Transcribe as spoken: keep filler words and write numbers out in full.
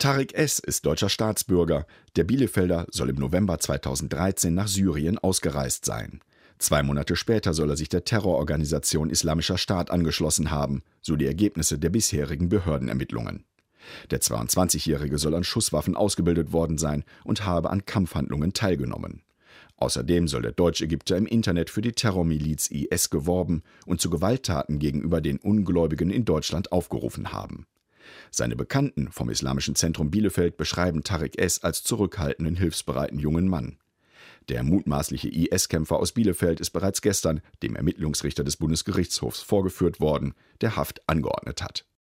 Tarek S. ist deutscher Staatsbürger. Der Bielefelder soll im November zweitausenddreizehn nach Syrien ausgereist sein. Zwei Monate später soll er sich der Terrororganisation Islamischer Staat angeschlossen haben, so die Ergebnisse der bisherigen Behördenermittlungen. Der zweiundzwanzigjährige soll an Schusswaffen ausgebildet worden sein und habe an Kampfhandlungen teilgenommen. Außerdem soll der Deutsch-Ägypter im Internet für die Terrormiliz I S geworben und zu Gewalttaten gegenüber den Ungläubigen in Deutschland aufgerufen haben. Seine Bekannten vom Islamischen Zentrum Bielefeld beschreiben Tarek S. als zurückhaltenden, hilfsbereiten jungen Mann. Der mutmaßliche I S-Kämpfer aus Bielefeld ist bereits gestern dem Ermittlungsrichter des Bundesgerichtshofs vorgeführt worden, der Haft angeordnet hat.